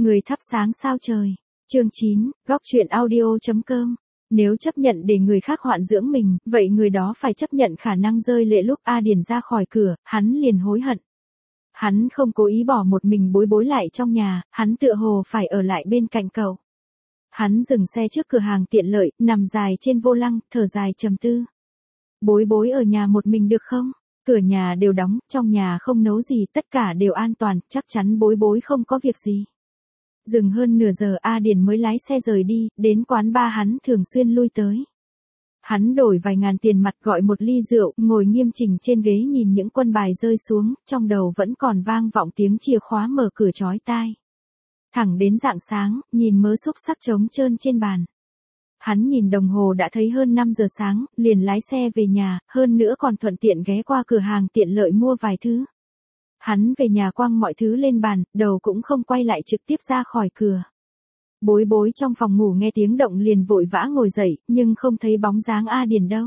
Người thắp sáng sao trời. Chương 9, góc truyện audio.com. Nếu chấp nhận để người khác hoạn dưỡng mình, vậy người đó phải chấp nhận khả năng rơi lệ lúc A Điền ra khỏi cửa, hắn liền hối hận. Hắn không cố ý bỏ một mình Bối Bối lại trong nhà, hắn tựa hồ phải ở lại bên cạnh cậu. Hắn dừng xe trước cửa hàng tiện lợi, nằm dài trên vô lăng, thở dài trầm tư. Bối Bối ở nhà một mình được không? Cửa nhà đều đóng, trong nhà không nấu gì, tất cả đều an toàn, chắc chắn Bối Bối không có việc gì. Dừng hơn nửa giờ A Điền mới lái xe rời đi, đến quán bar hắn thường xuyên lui tới. Hắn đổi vài ngàn tiền mặt gọi một ly rượu, ngồi nghiêm chỉnh trên ghế nhìn những quân bài rơi xuống, trong đầu vẫn còn vang vọng tiếng chìa khóa mở cửa chói tai. Thẳng đến rạng sáng, nhìn mớ xúc xắc trống trơn trên bàn. Hắn nhìn đồng hồ đã thấy hơn 5 giờ sáng, liền lái xe về nhà, hơn nữa còn thuận tiện ghé qua cửa hàng tiện lợi mua vài thứ. Hắn về nhà quăng mọi thứ lên bàn, đầu cũng không quay lại trực tiếp ra khỏi cửa. Bối Bối trong phòng ngủ nghe tiếng động liền vội vã ngồi dậy, nhưng không thấy bóng dáng A Điền đâu.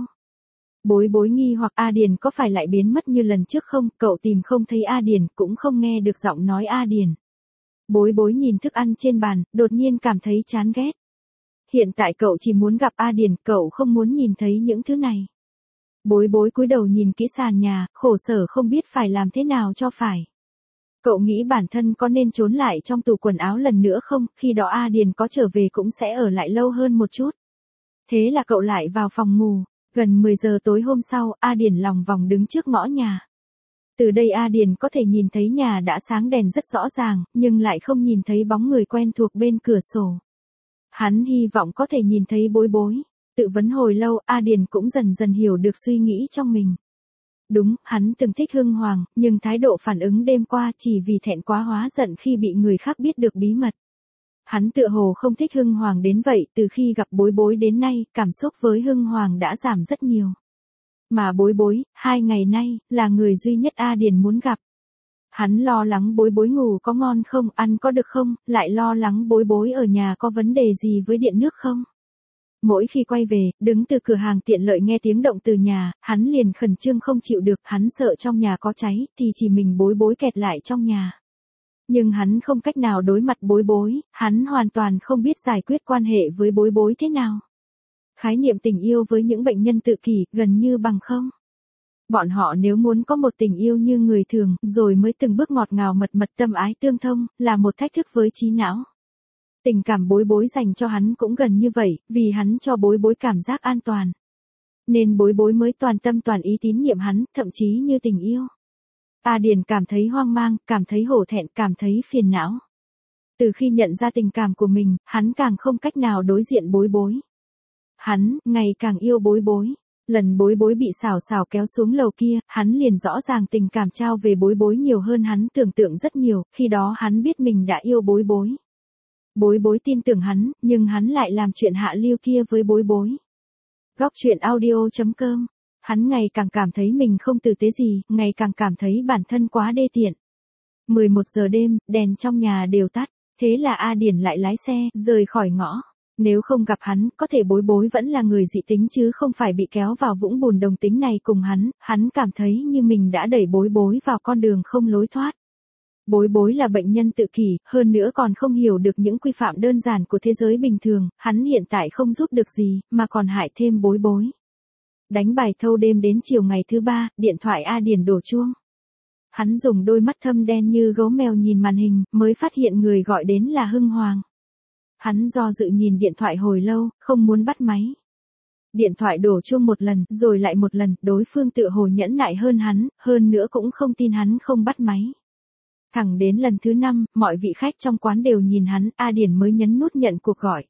Bối Bối nghi hoặc A Điền có phải lại biến mất như lần trước không, cậu tìm không thấy A Điền, cũng không nghe được giọng nói A Điền. Bối Bối nhìn thức ăn trên bàn, đột nhiên cảm thấy chán ghét. Hiện tại cậu chỉ muốn gặp A Điền, cậu không muốn nhìn thấy những thứ này. Bối Bối cúi đầu nhìn kỹ sàn nhà, khổ sở không biết phải làm thế nào cho phải. Cậu nghĩ bản thân có nên trốn lại trong tủ quần áo lần nữa không, khi đó A Điền có trở về cũng sẽ ở lại lâu hơn một chút. Thế là cậu lại vào phòng ngủ, gần 10 giờ tối hôm sau, A Điền lòng vòng đứng trước ngõ nhà. Từ đây A Điền có thể nhìn thấy nhà đã sáng đèn rất rõ ràng, nhưng lại không nhìn thấy bóng người quen thuộc bên cửa sổ. Hắn hy vọng có thể nhìn thấy Bối Bối. Tự vấn hồi lâu, A Điền cũng dần dần hiểu được suy nghĩ trong mình. Đúng, hắn từng thích Hưng Hoàng, nhưng thái độ phản ứng đêm qua chỉ vì thẹn quá hóa giận khi bị người khác biết được bí mật. Hắn tựa hồ không thích Hưng Hoàng đến vậy, từ khi gặp Bối Bối đến nay, cảm xúc với Hưng Hoàng đã giảm rất nhiều. Mà Bối Bối, 2 ngày nay, là người duy nhất A Điền muốn gặp. Hắn lo lắng Bối Bối ngủ có ngon không, ăn có được không, lại lo lắng Bối Bối ở nhà có vấn đề gì với điện nước không. Mỗi khi quay về, đứng từ cửa hàng tiện lợi nghe tiếng động từ nhà, hắn liền khẩn trương không chịu được, hắn sợ trong nhà có cháy, thì chỉ mình Bối Bối kẹt lại trong nhà. Nhưng hắn không cách nào đối mặt Bối Bối, hắn hoàn toàn không biết giải quyết quan hệ với Bối Bối thế nào. Khái niệm tình yêu với những bệnh nhân tự kỷ, gần như bằng không. Bọn họ nếu muốn có một tình yêu như người thường, rồi mới từng bước ngọt ngào mật mật tâm ái tương thông, là một thách thức với trí não. Tình cảm Bối Bối dành cho hắn cũng gần như vậy, vì hắn cho Bối Bối cảm giác an toàn. Nên Bối Bối mới toàn tâm toàn ý tín nhiệm hắn, thậm chí như tình yêu. A Điền cảm thấy hoang mang, cảm thấy hổ thẹn, cảm thấy phiền não. Từ khi nhận ra tình cảm của mình, hắn càng không cách nào đối diện Bối Bối. Hắn, ngày càng yêu Bối Bối. Lần Bối Bối bị xảo xảo kéo xuống lầu kia, hắn liền rõ ràng tình cảm trao về Bối Bối nhiều hơn hắn tưởng tượng rất nhiều, khi đó hắn biết mình đã yêu Bối Bối. Bối Bối tin tưởng hắn, nhưng hắn lại làm chuyện hạ lưu kia với Bối Bối. Góc truyện audio.com. Hắn ngày càng cảm thấy mình không tử tế gì, ngày càng cảm thấy bản thân quá đê tiện. 11 giờ đêm, đèn trong nhà đều tắt, thế là A Điền lại lái xe, rời khỏi ngõ. Nếu không gặp hắn, có thể Bối Bối vẫn là người dị tính chứ không phải bị kéo vào vũng bùn đồng tính này cùng hắn cảm thấy như mình đã đẩy Bối Bối vào con đường không lối thoát. Bối Bối là bệnh nhân tự kỷ, hơn nữa còn không hiểu được những quy phạm đơn giản của thế giới bình thường, hắn hiện tại không giúp được gì, mà còn hại thêm Bối Bối. Đánh bài thâu đêm đến chiều ngày thứ 3, điện thoại A Điền đổ chuông. Hắn dùng đôi mắt thâm đen như gấu mèo nhìn màn hình, mới phát hiện người gọi đến là Hưng Hoàng. Hắn do dự nhìn điện thoại hồi lâu, không muốn bắt máy. Điện thoại đổ chuông một lần, rồi lại một lần, đối phương tựa hồ nhẫn nại hơn hắn, hơn nữa cũng không tin hắn không bắt máy. Thẳng đến lần thứ 5, mọi vị khách trong quán đều nhìn hắn, A Điền mới nhấn nút nhận cuộc gọi.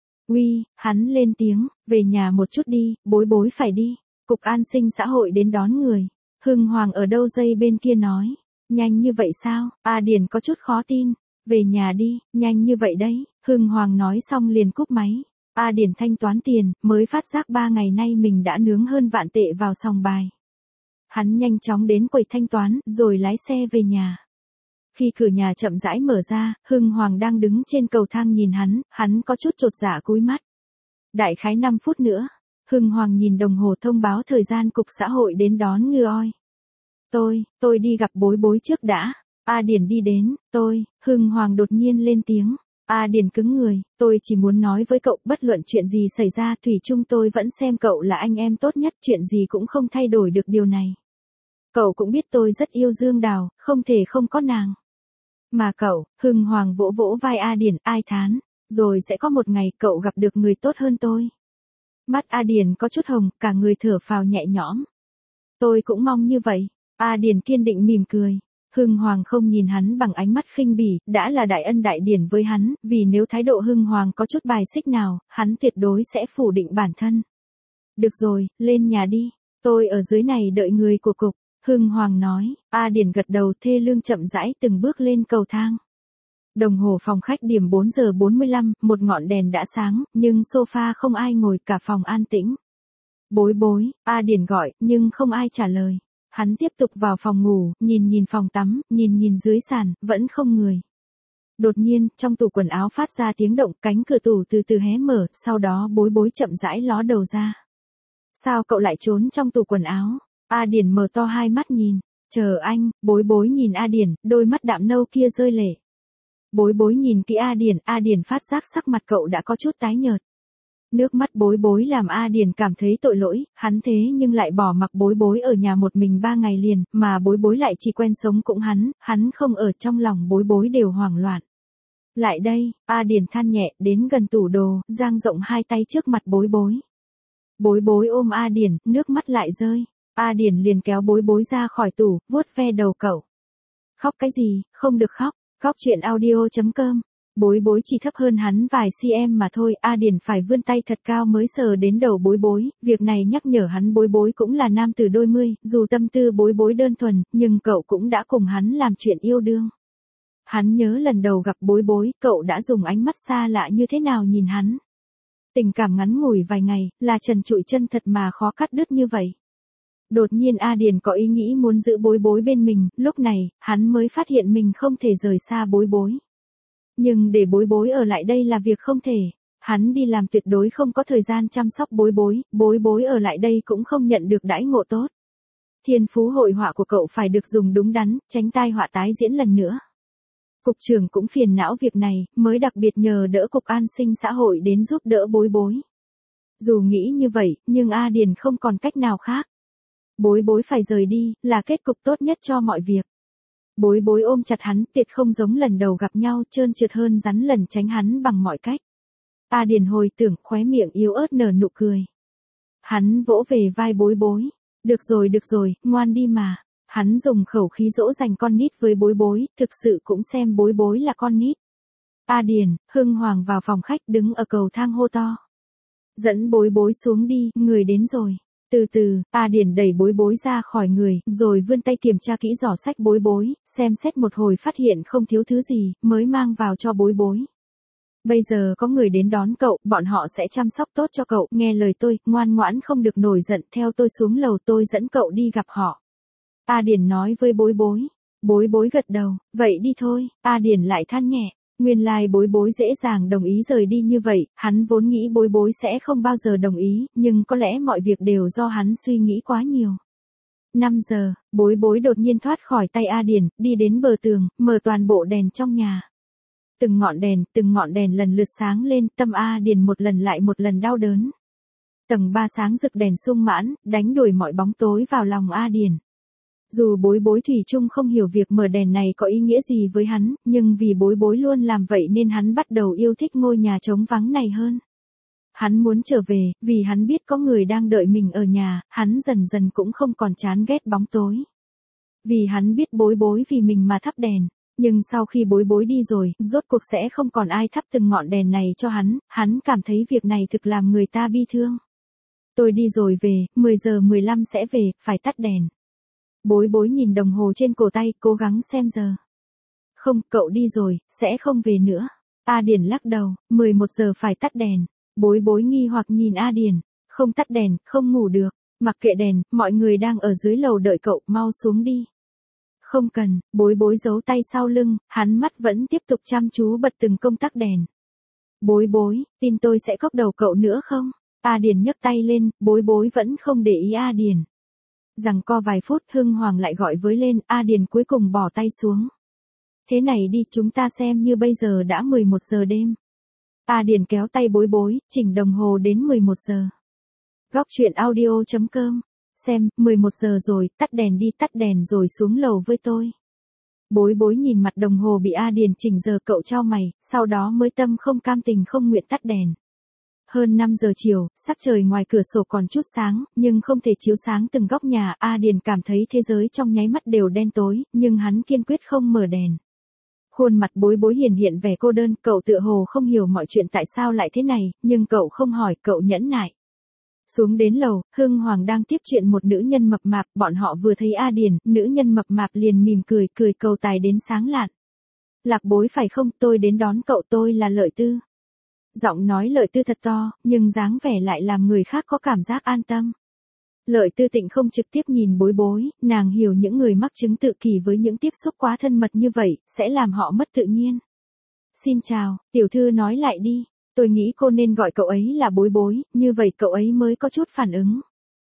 Uy, hắn lên tiếng, về nhà một chút đi, Bối Bối phải đi. Cục An sinh xã hội đến đón người. Hưng Hoàng ở đâu dây bên kia nói. Nhanh như vậy sao? A Điền có chút khó tin. Về nhà đi, nhanh như vậy đấy. Hưng Hoàng nói xong liền cúp máy. A Điền thanh toán tiền, mới phát giác 3 ngày nay mình đã nướng hơn vạn tệ vào sòng bài. Hắn nhanh chóng đến quầy thanh toán, rồi lái xe về nhà. Khi cửa nhà chậm rãi mở ra, Hưng Hoàng đang đứng trên cầu thang nhìn hắn có chút chột dạ cúi mắt. Đại khái 5 phút nữa, Hưng Hoàng nhìn đồng hồ thông báo thời gian cục xã hội đến đón người oi. Tôi đi gặp Bối Bối trước đã. A Điền đi đến, Hưng Hoàng đột nhiên lên tiếng. A Điền cứng người, tôi chỉ muốn nói với cậu bất luận chuyện gì xảy ra thủy chung tôi vẫn xem cậu là anh em tốt nhất, chuyện gì cũng không thay đổi được điều này. Cậu cũng biết tôi rất yêu Dương Đào, không thể không có nàng. Mà cậu, Hưng Hoàng vỗ vỗ vai A Điền, ai thán, rồi sẽ có một ngày cậu gặp được người tốt hơn tôi. Mắt A Điền có chút hồng, cả người thở phào nhẹ nhõm. Tôi cũng mong như vậy. A Điền kiên định mỉm cười. Hưng Hoàng không nhìn hắn bằng ánh mắt khinh bỉ, đã là đại ân đại điển với hắn, vì nếu thái độ Hưng Hoàng có chút bài xích nào, hắn tuyệt đối sẽ phủ định bản thân. Được rồi, lên nhà đi, tôi ở dưới này đợi người của cục, Hưng Hoàng nói. A Điển gật đầu thê lương chậm rãi từng bước lên cầu thang. Đồng hồ phòng khách điểm 4 giờ 45, một ngọn đèn đã sáng, nhưng sofa không ai ngồi, cả phòng an tĩnh. Bối bối, A Điển gọi, nhưng không ai trả lời. Hắn tiếp tục vào phòng ngủ, nhìn phòng tắm, nhìn dưới sàn, vẫn không người. Đột nhiên, trong tủ quần áo phát ra tiếng động, cánh cửa tủ từ từ hé mở, sau đó bối bối chậm rãi ló đầu ra. Sao cậu lại trốn trong tủ quần áo? A Điển mở to hai mắt nhìn. Chờ anh, bối bối nhìn A Điển, đôi mắt đạm nâu kia rơi lệ. Bối bối nhìn kỹ A Điển phát giác sắc mặt cậu đã có chút tái nhợt. Nước mắt bối bối làm A Điển cảm thấy tội lỗi, hắn thế nhưng lại bỏ mặc bối bối ở nhà một mình 3 ngày liền, mà bối bối lại chỉ quen sống cũng hắn không ở, trong lòng bối bối đều hoảng loạn. Lại đây, A Điển than nhẹ, đến gần tủ đồ, dang rộng hai tay trước mặt bối bối. Bối bối ôm A Điển, nước mắt lại rơi. A Điển liền kéo bối bối ra khỏi tủ, vuốt ve đầu cậu. Khóc cái gì, không được khóc. Góc truyện audio.com. Bối bối chỉ thấp hơn hắn vài cm mà thôi, A Điển phải vươn tay thật cao mới sờ đến đầu bối bối, việc này nhắc nhở hắn bối bối cũng là nam tử đôi mươi, dù tâm tư bối bối đơn thuần, nhưng cậu cũng đã cùng hắn làm chuyện yêu đương. Hắn nhớ lần đầu gặp bối bối, cậu đã dùng ánh mắt xa lạ như thế nào nhìn hắn. Tình cảm ngắn ngủi vài ngày, là trần trụi chân thật mà khó cắt đứt như vậy. Đột nhiên A Điền có ý nghĩ muốn giữ bối bối bên mình, lúc này, hắn mới phát hiện mình không thể rời xa bối bối. Nhưng để bối bối ở lại đây là việc không thể. Hắn đi làm tuyệt đối không có thời gian chăm sóc bối bối ở lại đây cũng không nhận được đãi ngộ tốt. Thiên phú hội họa của cậu phải được dùng đúng đắn, tránh tai họa tái diễn lần nữa. Cục trưởng cũng phiền não việc này, mới đặc biệt nhờ đỡ Cục An sinh xã hội đến giúp đỡ bối bối. Dù nghĩ như vậy, nhưng A Điền không còn cách nào khác. Bối bối phải rời đi, là kết cục tốt nhất cho mọi việc. Bối bối ôm chặt hắn, tuyệt không giống lần đầu gặp nhau, trơn trượt hơn rắn lần tránh hắn bằng mọi cách. A Điền hồi tưởng, khóe miệng yếu ớt nở nụ cười. Hắn vỗ về vai bối bối. Được rồi, ngoan đi mà. Hắn dùng khẩu khí dỗ dành con nít với bối bối, thực sự cũng xem bối bối là con nít. A Điền, Hưng Hoàng vào phòng khách đứng ở cầu thang hô to. Dẫn bối bối xuống đi, người đến rồi. Từ từ, A Điển đẩy bối bối ra khỏi người, rồi vươn tay kiểm tra kỹ giỏ sách bối bối, xem xét một hồi phát hiện không thiếu thứ gì, mới mang vào cho bối bối. Bây giờ có người đến đón cậu, bọn họ sẽ chăm sóc tốt cho cậu, nghe lời tôi, ngoan ngoãn không được nổi giận, theo tôi xuống lầu tôi dẫn cậu đi gặp họ. A Điển nói với bối bối. Bối bối gật đầu, vậy đi thôi, A Điển lại than nhẹ. Nguyên lai bối bối dễ dàng đồng ý rời đi như vậy, hắn vốn nghĩ bối bối sẽ không bao giờ đồng ý, nhưng có lẽ mọi việc đều do hắn suy nghĩ quá nhiều. 5 giờ, bối bối đột nhiên thoát khỏi tay A Điển, đi đến bờ tường, mở toàn bộ đèn trong nhà. Từng ngọn đèn lần lượt sáng lên, tâm A Điển một lần lại một lần đau đớn. Tầng 3 sáng rực đèn sung mãn, đánh đuổi mọi bóng tối vào lòng A Điển. Dù bối bối thủy chung không hiểu việc mở đèn này có ý nghĩa gì với hắn, nhưng vì bối bối luôn làm vậy nên hắn bắt đầu yêu thích ngôi nhà trống vắng này hơn. Hắn muốn trở về, vì hắn biết có người đang đợi mình ở nhà, hắn dần dần cũng không còn chán ghét bóng tối. Vì hắn biết bối bối vì mình mà thắp đèn, nhưng sau khi bối bối đi rồi, rốt cuộc sẽ không còn ai thắp từng ngọn đèn này cho hắn cảm thấy việc này thực làm người ta bi thương. Tôi đi rồi về, 10 giờ 15 sẽ về, phải tắt đèn. Bối bối nhìn đồng hồ trên cổ tay, cố gắng xem giờ. Không, cậu đi rồi, sẽ không về nữa. A Điển lắc đầu, 11 giờ phải tắt đèn. Bối bối nghi hoặc nhìn A Điển. Không tắt đèn, không ngủ được. Mặc kệ đèn, mọi người đang ở dưới lầu đợi cậu, mau xuống đi. Không cần, bối bối giấu tay sau lưng, hắn mắt vẫn tiếp tục chăm chú bật từng công tắc đèn. Bối bối, tin tôi sẽ cóc đầu cậu nữa không? A Điển nhấc tay lên, bối bối vẫn không để ý A Điển. Giằng co vài phút, Hưng Hoàng lại gọi với lên, A Điền cuối cùng bỏ tay xuống. Thế này đi, chúng ta xem như bây giờ đã 11 giờ đêm. A Điền kéo tay Bối Bối, chỉnh đồng hồ đến 11 giờ. Góc truyện audio.com. Xem, 11 giờ rồi, tắt đèn đi, tắt đèn rồi xuống lầu với tôi. Bối Bối nhìn mặt đồng hồ bị A Điền chỉnh giờ, cậu chau mày, sau đó mới tâm không cam tình không nguyện tắt đèn. Hơn 5 giờ chiều, sắc trời ngoài cửa sổ còn chút sáng, nhưng không thể chiếu sáng từng góc nhà. A Điền cảm thấy thế giới trong nháy mắt đều đen tối, nhưng hắn kiên quyết không mở đèn. Khuôn mặt Bối Bối hiện vẻ cô đơn, cậu tựa hồ không hiểu mọi chuyện tại sao lại thế này, nhưng cậu không hỏi, cậu nhẫn nại. Xuống đến lầu, Hưng Hoàng đang tiếp chuyện một nữ nhân mập mạp, bọn họ vừa thấy A Điền, nữ nhân mập mạp liền mỉm cười cầu tài đến sáng lạn. Lạc Bối phải không, tôi đến đón cậu, tôi là Lợi Tư. Giọng nói Lợi Tư thật to, nhưng dáng vẻ lại làm người khác có cảm giác an tâm. Lợi Tư Tịnh không trực tiếp nhìn Bối Bối, nàng hiểu những người mắc chứng tự kỷ với những tiếp xúc quá thân mật như vậy, sẽ làm họ mất tự nhiên. Xin chào, tiểu thư nói lại đi, tôi nghĩ cô nên gọi cậu ấy là Bối Bối, như vậy cậu ấy mới có chút phản ứng.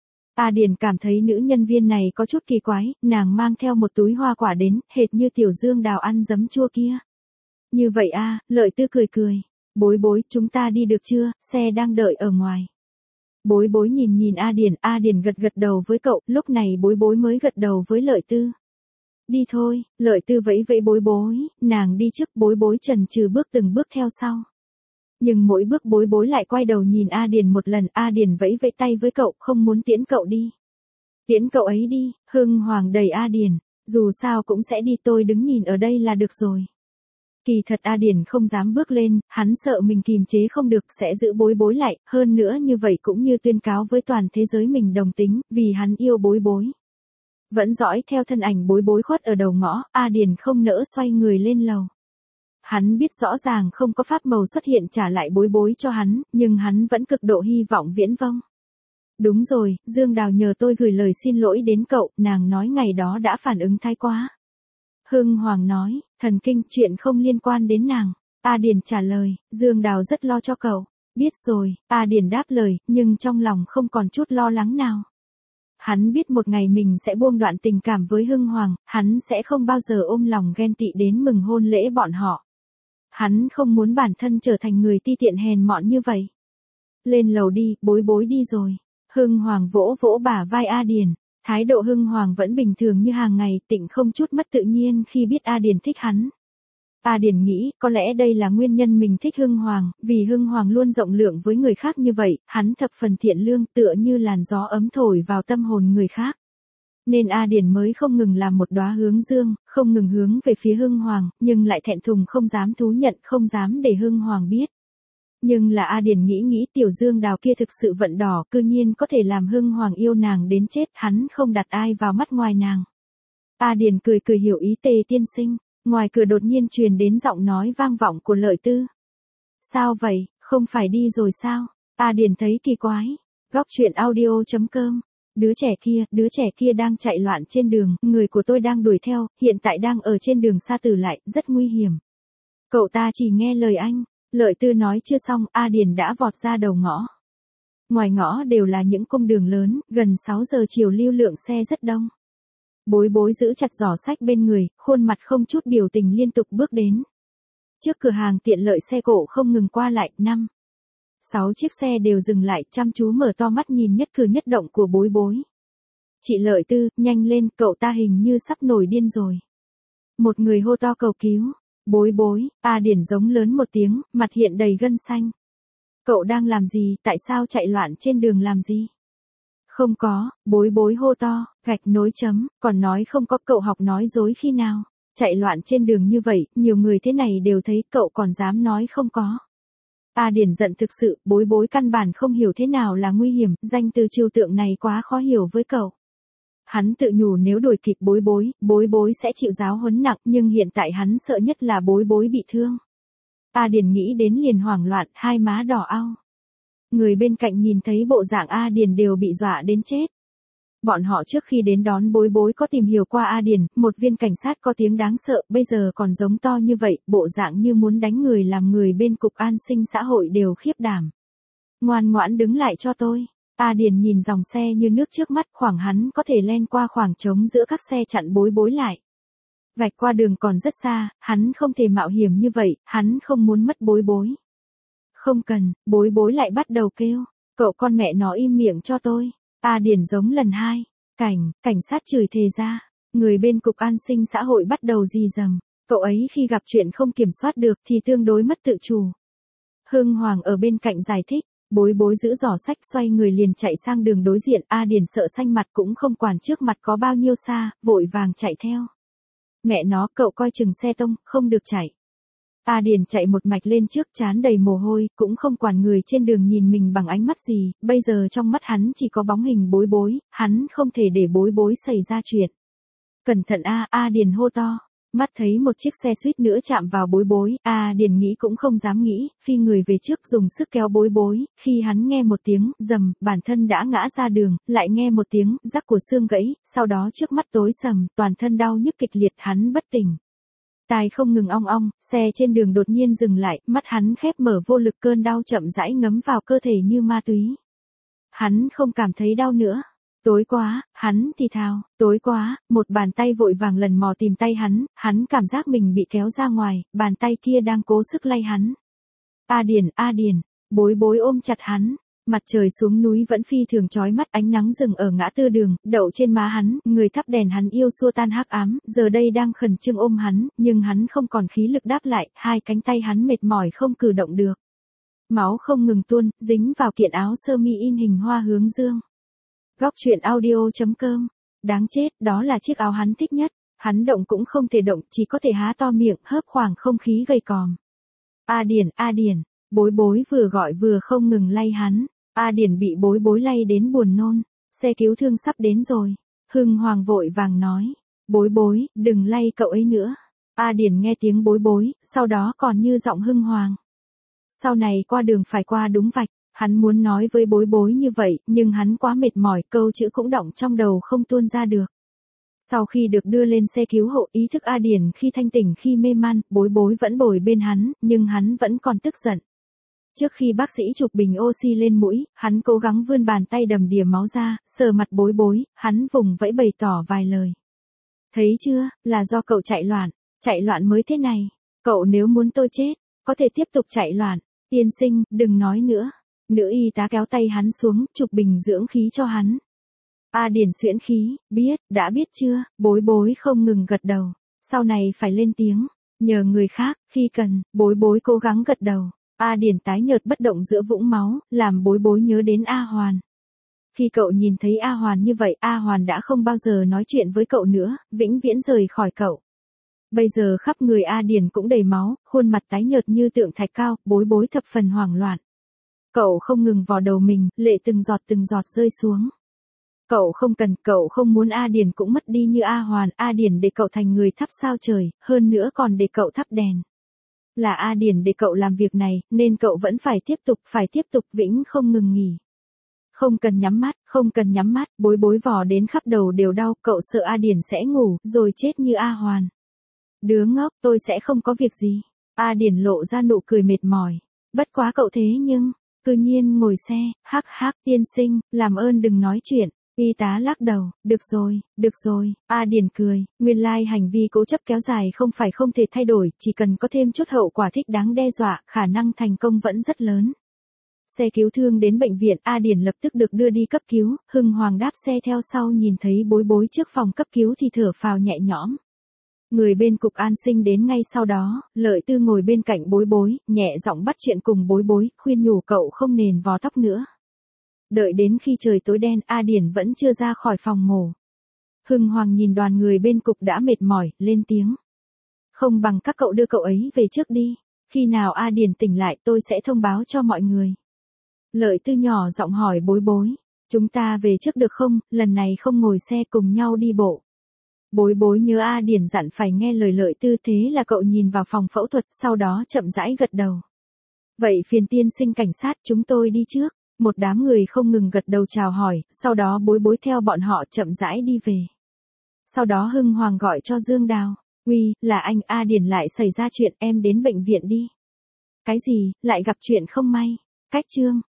A Điền cảm thấy nữ nhân viên này có chút kỳ quái, nàng mang theo một túi hoa quả đến, hệt như Tiểu Dương Đào ăn giấm chua kia. Như vậy a, Lợi Tư cười. Bối Bối, chúng ta đi được chưa, xe đang đợi ở ngoài. Bối Bối nhìn A Điền gật đầu với cậu, lúc này Bối Bối mới gật đầu với Lợi Tư. Đi thôi, Lợi Tư vẫy Bối Bối, nàng đi trước, Bối Bối chần chừ bước từng bước theo sau. Nhưng mỗi bước Bối Bối lại quay đầu nhìn A Điền một lần, A Điền vẫy tay với cậu, không muốn tiễn cậu đi. Tiễn cậu ấy đi, Hưng Hoàng đẩy A Điền, dù sao cũng sẽ đi, tôi đứng nhìn ở đây là được rồi. Kỳ thật A Điền không dám bước lên, hắn sợ mình kìm chế không được sẽ giữ Bối Bối lại, hơn nữa như vậy cũng như tuyên cáo với toàn thế giới mình đồng tính, vì hắn yêu Bối Bối. Vẫn dõi theo thân ảnh Bối Bối khuất ở đầu ngõ, A Điền không nỡ xoay người lên lầu. Hắn biết rõ ràng không có pháp màu xuất hiện trả lại Bối Bối cho hắn, nhưng hắn vẫn cực độ hy vọng viễn vông. Đúng rồi, Dương Đào nhờ tôi gửi lời xin lỗi đến cậu, nàng nói ngày đó đã phản ứng thái quá. Hưng Hoàng nói, thần kinh, chuyện không liên quan đến nàng. A Điền trả lời, Dương Đào rất lo cho cậu. Biết rồi, A Điền đáp lời, nhưng trong lòng không còn chút lo lắng nào. Hắn biết một ngày mình sẽ buông đoạn tình cảm với Hưng Hoàng, hắn sẽ không bao giờ ôm lòng ghen tị đến mừng hôn lễ bọn họ. Hắn không muốn bản thân trở thành người ti tiện hèn mọn như vậy. Lên lầu đi, Bối Bối đi rồi. Hưng Hoàng vỗ bả vai A Điền. Thái độ Hưng Hoàng vẫn bình thường như hàng ngày, Tịnh không chút mất tự nhiên khi biết A Điền thích hắn. A Điền nghĩ, có lẽ đây là nguyên nhân mình thích Hưng Hoàng, vì Hưng Hoàng luôn rộng lượng với người khác như vậy, hắn thập phần thiện lương tựa như làn gió ấm thổi vào tâm hồn người khác. Nên A Điền mới không ngừng làm một đóa hướng dương, không ngừng hướng về phía Hưng Hoàng, nhưng lại thẹn thùng không dám thú nhận, không dám để Hưng Hoàng biết. Nhưng là A Điền nghĩ Tiểu Dương Đào kia thực sự vận đỏ, cư nhiên có thể làm Hưng Hoàng yêu nàng đến chết, hắn không đặt ai vào mắt ngoài nàng. A Điền cười hiểu ý Tề tiên sinh, ngoài cửa đột nhiên truyền đến giọng nói vang vọng của Lợi Tư. Sao vậy, không phải đi rồi sao? A Điền thấy kỳ quái. Góc truyện audio.com. Đứa trẻ kia đang chạy loạn trên đường, người của tôi đang đuổi theo, hiện tại đang ở trên đường xa tử lại, rất nguy hiểm. Cậu ta chỉ nghe lời anh. Lợi Tư nói chưa xong, A Điền đã vọt ra đầu ngõ. Ngoài ngõ đều là những cung đường lớn, gần 6 giờ chiều lưu lượng xe rất đông. Bối Bối giữ chặt giỏ sách bên người, khuôn mặt không chút biểu tình liên tục bước đến. Trước cửa hàng tiện lợi xe cộ không ngừng qua lại, 6 chiếc xe đều dừng lại, chăm chú mở to mắt nhìn nhất cử nhất động của Bối Bối. Chị Lợi Tư, nhanh lên, cậu ta hình như sắp nổi điên rồi. Một người hô to cầu cứu. Bối Bối, A Điền giống lớn một tiếng, mặt hiện đầy gân xanh. Cậu đang làm gì, tại sao chạy loạn trên đường làm gì? Không có, Bối Bối hô to, gạch nối chấm, còn nói không có, cậu học nói dối khi nào? Chạy loạn trên đường như vậy, nhiều người thế này đều thấy, cậu còn dám nói không có. A Điền giận thực sự, Bối Bối căn bản không hiểu thế nào là nguy hiểm, danh từ trừu tượng này quá khó hiểu với cậu. Hắn tự nhủ nếu đuổi kịp Bối Bối sẽ chịu giáo huấn nặng, nhưng hiện tại hắn sợ nhất là Bối Bối bị thương. A Điền nghĩ đến liền hoảng loạn, hai má đỏ ao. Người bên cạnh nhìn thấy bộ dạng A Điền đều bị dọa đến chết. Bọn họ trước khi đến đón Bối Bối có tìm hiểu qua A Điền, một viên cảnh sát có tiếng đáng sợ, bây giờ còn giống to như vậy, bộ dạng như muốn đánh người, làm người bên cục an sinh xã hội đều khiếp đảm. Ngoan ngoãn đứng lại cho tôi. A Điền nhìn dòng xe như nước trước mắt, khoảng hắn có thể len qua khoảng trống giữa các xe chặn Bối Bối lại. Vạch qua đường còn rất xa, hắn không thể mạo hiểm như vậy, hắn không muốn mất bối bối. Không cần, bối bối lại bắt đầu kêu, cậu con mẹ nó im miệng cho tôi. A Điền giống lần hai, cảnh sát chửi thề ra, người bên cục an sinh xã hội bắt đầu rì rầm, cậu ấy khi gặp chuyện không kiểm soát được thì tương đối mất tự chủ. Hưng Hoàng ở bên cạnh giải thích, bối bối giữ giỏ sách xoay người liền chạy sang đường đối diện, A Điền sợ xanh mặt cũng không quản trước mặt có bao nhiêu xa, vội vàng chạy theo. Mẹ nó, cậu coi chừng xe tông, không được chạy. A Điền chạy một mạch lên trước, trán đầy mồ hôi, cũng không quản người trên đường nhìn mình bằng ánh mắt gì, bây giờ trong mắt hắn chỉ có bóng hình bối bối, hắn không thể để bối bối xảy ra chuyện. Cẩn thận A Điền hô to. Mắt thấy một chiếc xe suýt nữa chạm vào bối bối, A Điền nghĩ cũng không dám nghĩ, phi người về trước dùng sức kéo bối bối, khi hắn nghe một tiếng, rầm, bản thân đã ngã ra đường, lại nghe một tiếng, rắc của xương gãy, sau đó trước mắt tối sầm, toàn thân đau nhức kịch liệt, hắn bất tỉnh. Tai không ngừng ong ong, xe trên đường đột nhiên dừng lại, mắt hắn khép mở vô lực, cơn đau chậm rãi ngấm vào cơ thể như ma túy. Hắn không cảm thấy đau nữa. Tối quá, hắn thì thào, tối quá, một bàn tay vội vàng lần mò tìm tay hắn cảm giác mình bị kéo ra ngoài, bàn tay kia đang cố sức lay hắn. A Điền, bối bối ôm chặt hắn, mặt trời xuống núi vẫn phi thường chói mắt, ánh nắng rừng ở ngã tư đường, đậu trên má hắn, người thắp đèn hắn yêu xua tan hắc ám, giờ đây đang khẩn trương ôm hắn, nhưng hắn không còn khí lực đáp lại, hai cánh tay hắn mệt mỏi không cử động được. Máu không ngừng tuôn, dính vào kiện áo sơ mi in hình hoa hướng dương. Góc truyện audio.com. Đáng chết, đó là chiếc áo hắn thích nhất. Hắn động cũng không thể động, chỉ có thể há to miệng, hớp khoảng không khí gầy còm. A Điền, bối bối vừa gọi vừa không ngừng lay hắn. A Điền bị bối bối lay đến buồn nôn. Xe cứu thương sắp đến rồi. Hưng Hoàng vội vàng nói. Bối bối, đừng lay cậu ấy nữa. A Điền nghe tiếng bối bối, sau đó còn như giọng Hưng Hoàng. Sau này qua đường phải qua đúng vạch. Hắn muốn nói với bối bối như vậy, nhưng hắn quá mệt mỏi, câu chữ cũng đọng trong đầu không tuôn ra được. Sau khi được đưa lên xe cứu hộ, ý thức A Điền khi thanh tỉnh khi mê man, bối bối vẫn bồi bên hắn, nhưng hắn vẫn còn tức giận. Trước khi bác sĩ chụp bình oxy lên mũi, hắn cố gắng vươn bàn tay đầm đìa máu ra, sờ mặt bối bối, hắn vùng vẫy bày tỏ vài lời. Thấy chưa, là do cậu chạy loạn mới thế này. Cậu nếu muốn tôi chết, có thể tiếp tục chạy loạn. Tiên sinh, đừng nói nữa. Nữ y tá kéo tay hắn xuống, chụp bình dưỡng khí cho hắn. A Điền xuyễn khí, đã biết chưa, bối bối không ngừng gật đầu. Sau này phải lên tiếng, nhờ người khác, khi cần, bối bối cố gắng gật đầu. A Điền tái nhợt bất động giữa vũng máu, làm bối bối nhớ đến A Hoàn. Khi cậu nhìn thấy A Hoàn như vậy, A Hoàn đã không bao giờ nói chuyện với cậu nữa, vĩnh viễn rời khỏi cậu. Bây giờ khắp người A Điền cũng đầy máu, khuôn mặt tái nhợt như tượng thạch cao, bối bối thập phần hoảng loạn. Cậu không ngừng vò đầu mình, lệ từng giọt rơi xuống. Cậu không muốn A Điền cũng mất đi như A Hoàn, A Điền để cậu thành người thắp sao trời, hơn nữa còn để cậu thắp đèn. Là A Điền để cậu làm việc này, nên cậu vẫn phải tiếp tục vĩnh không ngừng nghỉ. Không cần nhắm mắt, bối bối vò đến khắp đầu đều đau, cậu sợ A Điền sẽ ngủ, rồi chết như A Hoàn. Đứa ngốc, tôi sẽ không có việc gì. A Điền lộ ra nụ cười mệt mỏi. Bất quá cậu thế nhưng... Cư nhiên ngồi xe, tiên sinh, làm ơn đừng nói chuyện. Y tá lắc đầu, được rồi, A Điền cười, nguyên lai hành vi cố chấp kéo dài không phải không thể thay đổi, chỉ cần có thêm chút hậu quả thích đáng đe dọa, khả năng thành công vẫn rất lớn. Xe cứu thương đến bệnh viện, A Điền lập tức được đưa đi cấp cứu, Hưng Hoàng đáp xe theo sau nhìn thấy bối bối trước phòng cấp cứu thì thở phào nhẹ nhõm. Người bên cục an sinh đến ngay sau đó, Lợi Tư ngồi bên cạnh bối bối, nhẹ giọng bắt chuyện cùng bối bối, khuyên nhủ cậu không nên vò tóc nữa. Đợi đến khi trời tối đen, A Điền vẫn chưa ra khỏi phòng mổ. Hưng Hoàng nhìn đoàn người bên cục đã mệt mỏi, lên tiếng. Không bằng các cậu đưa cậu ấy về trước đi, khi nào A Điền tỉnh lại tôi sẽ thông báo cho mọi người. Lợi Tư nhỏ giọng hỏi bối bối, chúng ta về trước được không, lần này không ngồi xe cùng nhau đi bộ. Bối bối nhớ A Điền dặn phải nghe lời Lợi Tư, thế là cậu nhìn vào phòng phẫu thuật, sau đó chậm rãi gật đầu. Vậy phiền tiên sinh cảnh sát, chúng tôi đi trước. Một đám người không ngừng gật đầu chào hỏi, sau đó bối bối theo bọn họ chậm rãi đi về. Sau đó Hưng Hoàng gọi cho Dương Đào. Uy, là anh, A Điền lại xảy ra chuyện, em đến bệnh viện đi. Cái gì, lại gặp chuyện không may. Cách chương.